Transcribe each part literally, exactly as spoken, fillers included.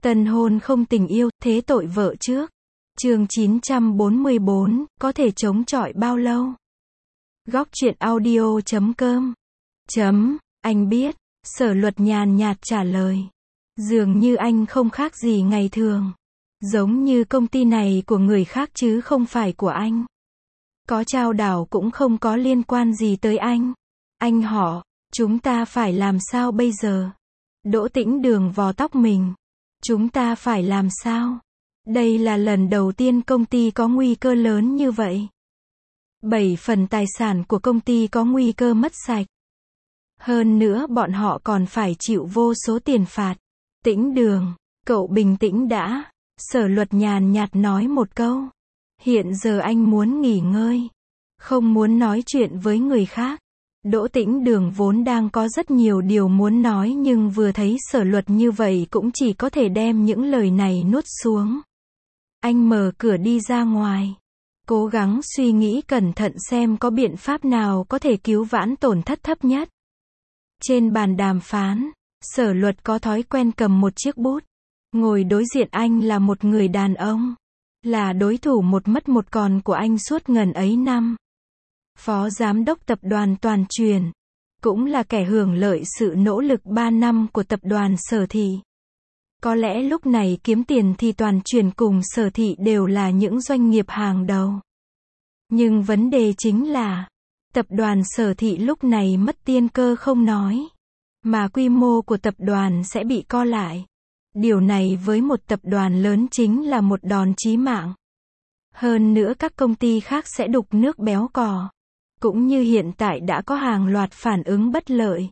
Tân hôn không tình yêu, thế tội vợ trước. Chương chín trăm bốn mươi bốn, có thể chống chọi bao lâu? Góc truyện audio chấm com. Chấm, anh biết. Sở Luật nhàn nhạt trả lời. Dường như anh không khác gì ngày thường. Giống như công ty này của người khác chứ không phải của anh. Có trao đảo cũng không có liên quan gì tới anh. Anh họ, chúng ta phải làm sao bây giờ? Đỗ Tĩnh Đường vò tóc mình. Chúng ta phải làm sao? Đây là lần đầu tiên công ty có nguy cơ lớn như vậy. Bảy phần tài sản của công ty có nguy cơ mất sạch. Hơn nữa bọn họ còn phải chịu vô số tiền phạt. Tĩnh Đường, cậu bình tĩnh đã. Sở Luật nhàn nhạt nói một câu. Hiện giờ anh muốn nghỉ ngơi. Không muốn nói chuyện với người khác. Đỗ Tĩnh Đường vốn đang có rất nhiều điều muốn nói nhưng vừa thấy Sở Luật như vậy cũng chỉ có thể đem những lời này nuốt xuống. Anh mở cửa đi ra ngoài. Cố gắng suy nghĩ cẩn thận xem có biện pháp nào có thể cứu vãn tổn thất thấp nhất. Trên bàn đàm phán, Sở Luật có thói quen cầm một chiếc bút. Ngồi đối diện anh là một người đàn ông. Là đối thủ một mất một còn của anh suốt ngần ấy năm. Phó giám đốc tập đoàn Toàn Truyền. Cũng là kẻ hưởng lợi sự nỗ lực ba năm của tập đoàn Sở Thị. Có lẽ lúc này kiếm tiền thì Toàn Truyền cùng Sở Thị đều là những doanh nghiệp hàng đầu. Nhưng vấn đề chính là, tập đoàn Sở Thị lúc này mất tiên cơ không nói. Mà quy mô của tập đoàn sẽ bị co lại. Điều này với một tập đoàn lớn chính là một đòn chí mạng. Hơn nữa các công ty khác sẽ đục nước béo cò. Cũng như hiện tại đã có hàng loạt phản ứng bất lợi.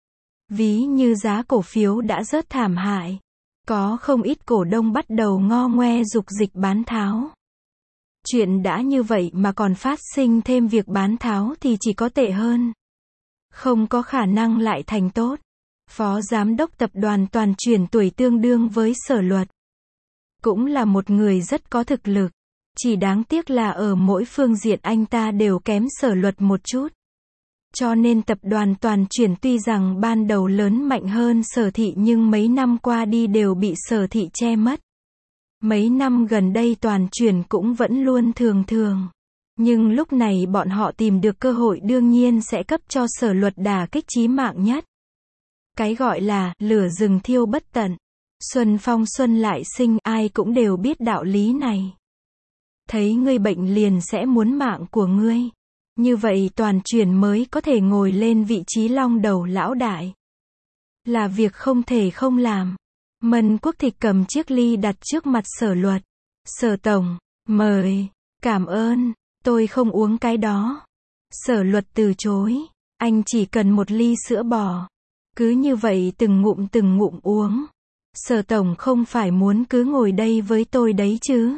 Ví như giá cổ phiếu đã rớt thảm hại. Có không ít cổ đông bắt đầu ngo ngoe dục dịch bán tháo. Chuyện đã như vậy mà còn phát sinh thêm việc bán tháo thì chỉ có tệ hơn. Không có khả năng lại thành tốt. Phó giám đốc tập đoàn Toàn Truyền tuổi tương đương với Sở Luật. Cũng là một người rất có thực lực. Chỉ đáng tiếc là ở mỗi phương diện anh ta đều kém Sở Luật một chút. Cho nên tập đoàn Toàn Truyền tuy rằng ban đầu lớn mạnh hơn Sở Thị nhưng mấy năm qua đi đều bị Sở Thị che mất. Mấy năm gần đây Toàn Truyền cũng vẫn luôn thường thường. Nhưng lúc này bọn họ tìm được cơ hội đương nhiên sẽ cấp cho Sở Luật đả kích chí mạng nhất. Cái gọi là lửa rừng thiêu bất tận. Xuân phong xuân lại sinh, ai cũng đều biết đạo lý này. Thấy ngươi bệnh liền sẽ muốn mạng của ngươi. Như vậy Toàn Truyền mới có thể ngồi lên vị trí long đầu lão đại. Là việc không thể không làm. Mân Quốc Thịch cầm chiếc ly đặt trước mặt Sở Luật. Sở Tổng, mời. Cảm ơn, tôi không uống cái đó. Sở Luật từ chối. Anh chỉ cần một ly sữa bò. Cứ như vậy từng ngụm từng ngụm uống. Sở Tổng không phải muốn cứ ngồi đây với tôi đấy chứ.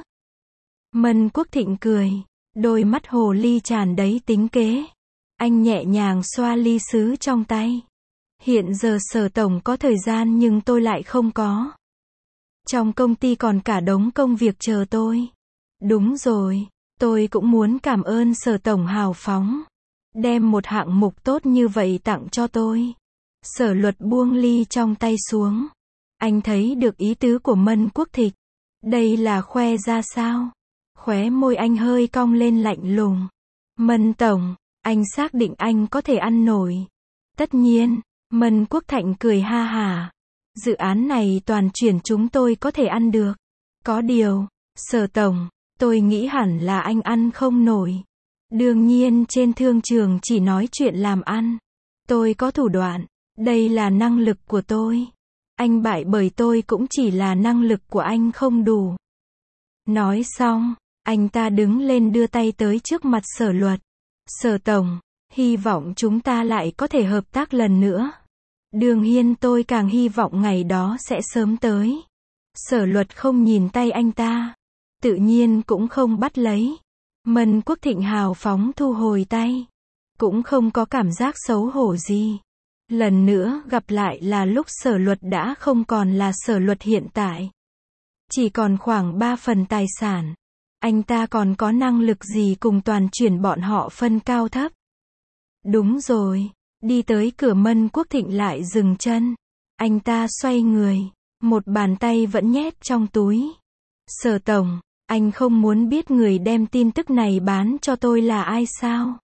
Mân Quốc Thịnh cười. Đôi mắt hồ ly tràn đầy tính kế. Anh nhẹ nhàng xoa ly sứ trong tay. Hiện giờ Sở Tổng có thời gian nhưng tôi lại không có. Trong công ty còn cả đống công việc chờ tôi. Đúng rồi, tôi cũng muốn cảm ơn Sở Tổng hào phóng. Đem một hạng mục tốt như vậy tặng cho tôi. Sở Luật buông ly trong tay xuống. Anh thấy được ý tứ của Mân Quốc Thịch. Đây là khoe ra sao? Khóe môi anh hơi cong lên lạnh lùng. Mân Tổng, anh xác định anh có thể ăn nổi. Tất nhiên, Mân Quốc Thạnh cười ha hả. Dự án này Toàn Truyền chúng tôi có thể ăn được. Có điều, Sở Tổng, tôi nghĩ hẳn là anh ăn không nổi. Đương nhiên trên thương trường chỉ nói chuyện làm ăn. Tôi có thủ đoạn. Đây là năng lực của tôi. Anh bại bởi tôi cũng chỉ là năng lực của anh không đủ. Nói xong, anh ta đứng lên đưa tay tới trước mặt Sở Luật. Sở Tổng, hy vọng chúng ta lại có thể hợp tác lần nữa. Đương nhiên tôi càng hy vọng ngày đó sẽ sớm tới. Sở Luật không nhìn tay anh ta. Tự nhiên cũng không bắt lấy. Mân Quốc Thịnh hào phóng thu hồi tay. Cũng không có cảm giác xấu hổ gì. Lần nữa gặp lại là lúc Sở Luật đã không còn là Sở Luật hiện tại. Chỉ còn khoảng ba phần tài sản. Anh ta còn có năng lực gì cùng Toàn Truyền bọn họ phân cao thấp. Đúng rồi. Đi tới cửa Mân Quốc Thịnh lại dừng chân. Anh ta xoay người. một bàn tay vẫn nhét trong túi. Sở tổng, anh không muốn biết người đem tin tức này bán cho tôi là ai sao?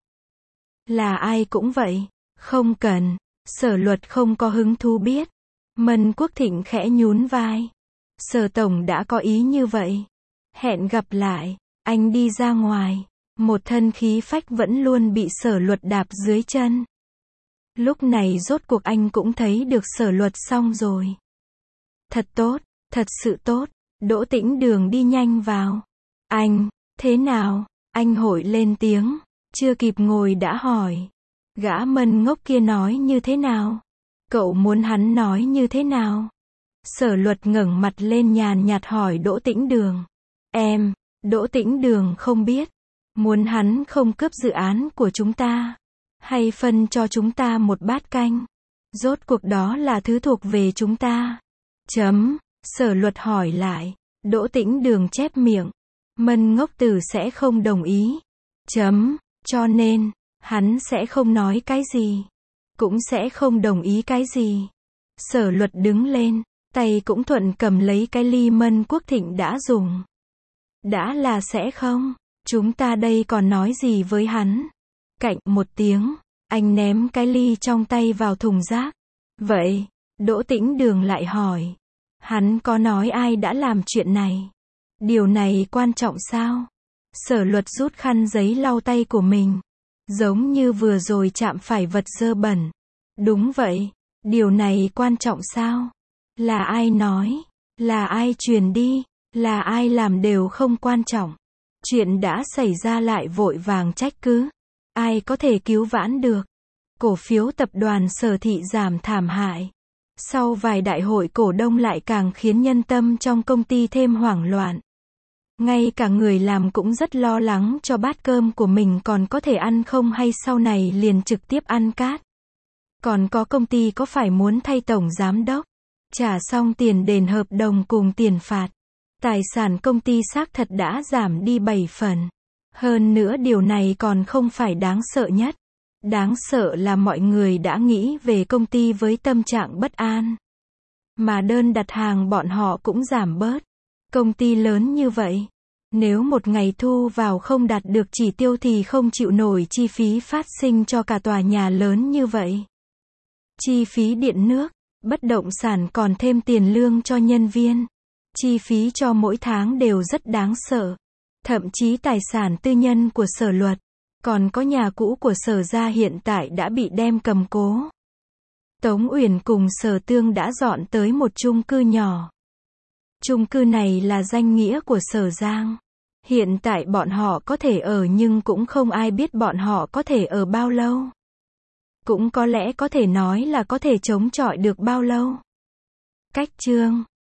Là ai cũng vậy. Không cần. Sở Luật không có hứng thú biết. Mân Quốc Thịnh khẽ nhún vai. Sở tổng đã có ý như vậy. Hẹn gặp lại. Anh đi ra ngoài. Một thân khí phách vẫn luôn bị Sở Luật đạp dưới chân. Lúc này rốt cuộc anh cũng thấy được Sở Luật xong rồi. Thật tốt, thật sự tốt. Đỗ Tĩnh Đường đi nhanh vào. Anh, thế nào? Anh hội lên tiếng. Chưa kịp ngồi đã hỏi. Gã Mân ngốc kia nói như thế nào? Cậu muốn hắn nói như thế nào? Sở Luật ngẩng mặt lên nhàn nhạt hỏi Đỗ Tĩnh Đường. Em, Đỗ Tĩnh Đường không biết. Muốn hắn không cướp dự án của chúng ta. Hay phân cho chúng ta một bát canh. Rốt cuộc đó là thứ thuộc về chúng ta. Chấm. Sở Luật hỏi lại. Đỗ Tĩnh Đường chép miệng. Mân ngốc tử sẽ không đồng ý. Chấm. Cho nên, hắn sẽ không nói cái gì. Cũng sẽ không đồng ý cái gì. Sở Luật đứng lên. Tay cũng thuận cầm lấy cái ly Mân Quốc Thịnh đã dùng. Đã là sẽ không. Chúng ta đây còn nói gì với hắn. Cạnh một tiếng. Anh ném cái ly trong tay vào thùng rác. Vậy, Đỗ Tĩnh Đường lại hỏi. Hắn có nói ai đã làm chuyện này? Điều này quan trọng sao? Sở Luật rút khăn giấy lau tay của mình. Giống như vừa rồi chạm phải vật dơ bẩn. Đúng vậy. Điều này quan trọng sao? Là ai nói? Là ai truyền đi? Là ai làm đều không quan trọng. Chuyện đã xảy ra lại vội vàng trách cứ. Ai có thể cứu vãn được? Cổ phiếu tập đoàn Sở Thị giảm thảm hại. Sau vài đại hội cổ đông lại càng khiến nhân tâm trong công ty thêm hoảng loạn. Ngay cả người làm cũng rất lo lắng cho bát cơm của mình còn có thể ăn không hay sau này liền trực tiếp ăn cát. Còn có công ty có phải muốn thay tổng giám đốc, trả xong tiền đền hợp đồng cùng tiền phạt. Tài sản công ty xác thật đã giảm đi bảy phần. Hơn nữa điều này còn không phải đáng sợ nhất. Đáng sợ là mọi người đã nghĩ về công ty với tâm trạng bất an. Mà đơn đặt hàng bọn họ cũng giảm bớt. Công ty lớn như vậy, nếu một ngày thu vào không đạt được chỉ tiêu thì không chịu nổi chi phí phát sinh cho cả tòa nhà lớn như vậy. Chi phí điện nước, bất động sản còn thêm tiền lương cho nhân viên. Chi phí cho mỗi tháng đều rất đáng sợ. Thậm chí tài sản tư nhân của Sở Luật, còn có nhà cũ của Sở gia hiện tại đã bị đem cầm cố. Tống Uyển cùng Sở Tương đã dọn tới một chung cư nhỏ. Chung cư này là danh nghĩa của Sở Giang. Hiện tại bọn họ có thể ở nhưng cũng không ai biết bọn họ có thể ở bao lâu. Cũng có lẽ có thể nói là có thể chống chọi được bao lâu. Cách chương